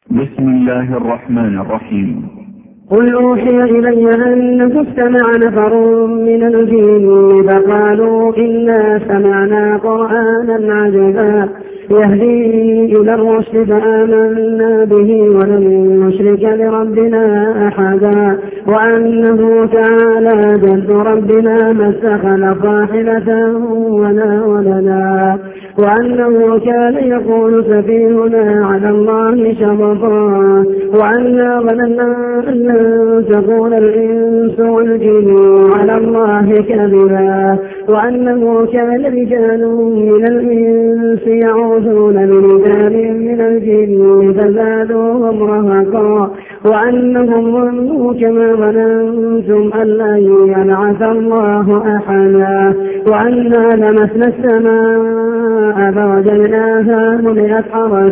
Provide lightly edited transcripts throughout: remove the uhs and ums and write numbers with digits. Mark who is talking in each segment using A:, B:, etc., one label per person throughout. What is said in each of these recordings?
A: بسم الله الرحمن الرحيم.
B: قل أوحي إلي أنه استمع نفر من الجن فقالوا إنا سمعنا قرآنا عجبا يهدي إلى الرشد فآمنا به ولن نشرك بربنا أحدا وأنه تعالى جد ربنا ما اتخذ صاحبة ولا ولدا وأنه كان يقول سفيهنا على الله شططا وأنا ظننا أن لن تكون الإنس والجن على الله كذبا وأنه كان رجال من الإنس يعوذون برجال من الجن فزادوهم رهقا وأنهم ظنوا كما ظننتم أن لن يبعث الله أحدا وأنا لمسنا السماء فوجدناها ملئت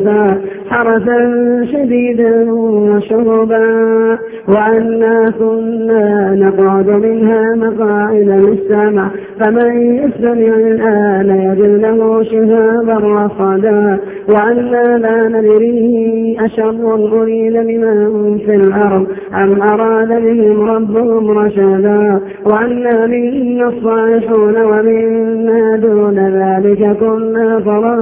B: حرسا شديدا وشربا وأنا كنا نقعد منها مقاعد للسمع فمن يستمع الآن يجد له شهابا رصدا وأنا لا ندري أشر أريد بمن في الأرض أم أراد بهم ربهم رشدا وأنا منا الصالحون ومنا دون ذلك كنا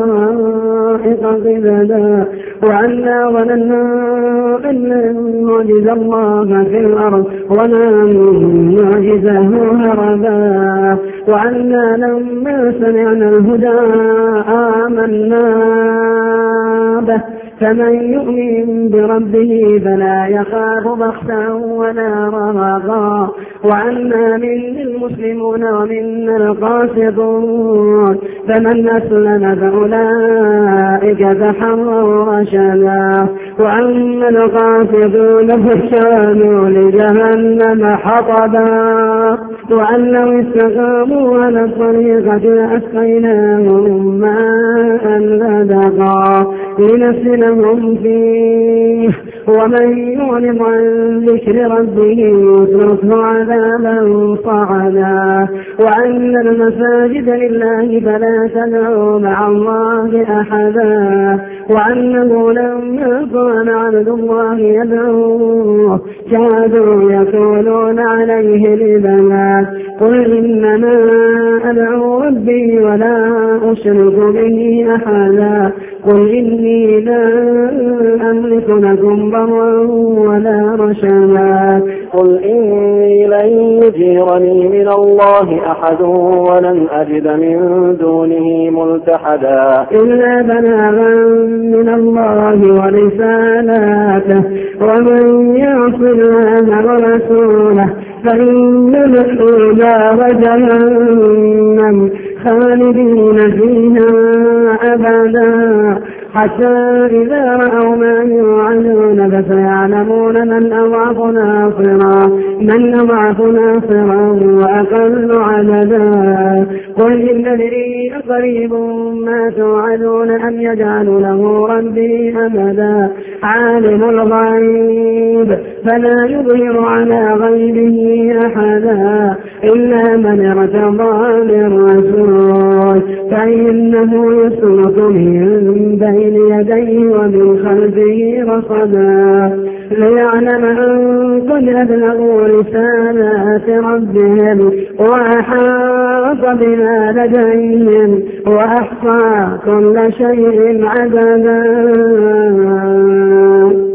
B: طرائق قددا وأنا ظننا أن لن نعجز الله في الأرض ولا نعجزه هربا وأنا لما سمعنا الهدى آمنا به فمن يؤمن بربه فلا يخاف بخسا ولا رهقا وأنا منا المسلمون ومنا القاسطون فمن أسلم فأولئك تحروا رشدا وأما القاسطون فكانوا لجهنم حطبا وأن لو استقاموا على الطريقة لأسقيناهم ماء غدقا لنسلهم فيه ومن يعرض عن ذكر ربه يسلكه عذابا صعدا وأن المساجد لله فلا تدعوا مع الله أحدا وأنه لما كان عبد الله يدعوه كادوا يكونون عليه لبنا قل إنما أدعو ربي ولا أشرك به أحدا قل إني لا أملك لكم ضرا ولا رشدا
C: قل إني لن يجيرني من الله أحد ولن أجد من دونه ملتحدا
B: إلا بلاغا من الله ورسالاته ومن يعص الله ورسوله فإن له نار جهنم خالدين فيها أبدا حتى إذا رأوا ما يوعدون فسيعلمون من أضعف ناصرا وأقل عددا قل إن أدري أقريب ما توعدون أم يجعل له ربي أمدا عالم الغيب فلا يظهر على غيبه أحدا إلا من ارتضى من رسول فإنه يسلك من بين يديه ومن خلفه رصدا ليعلم أن قد أبلغوا رسالات ربهم وأحاط بما لديهم وأحصى كل شيء عددا.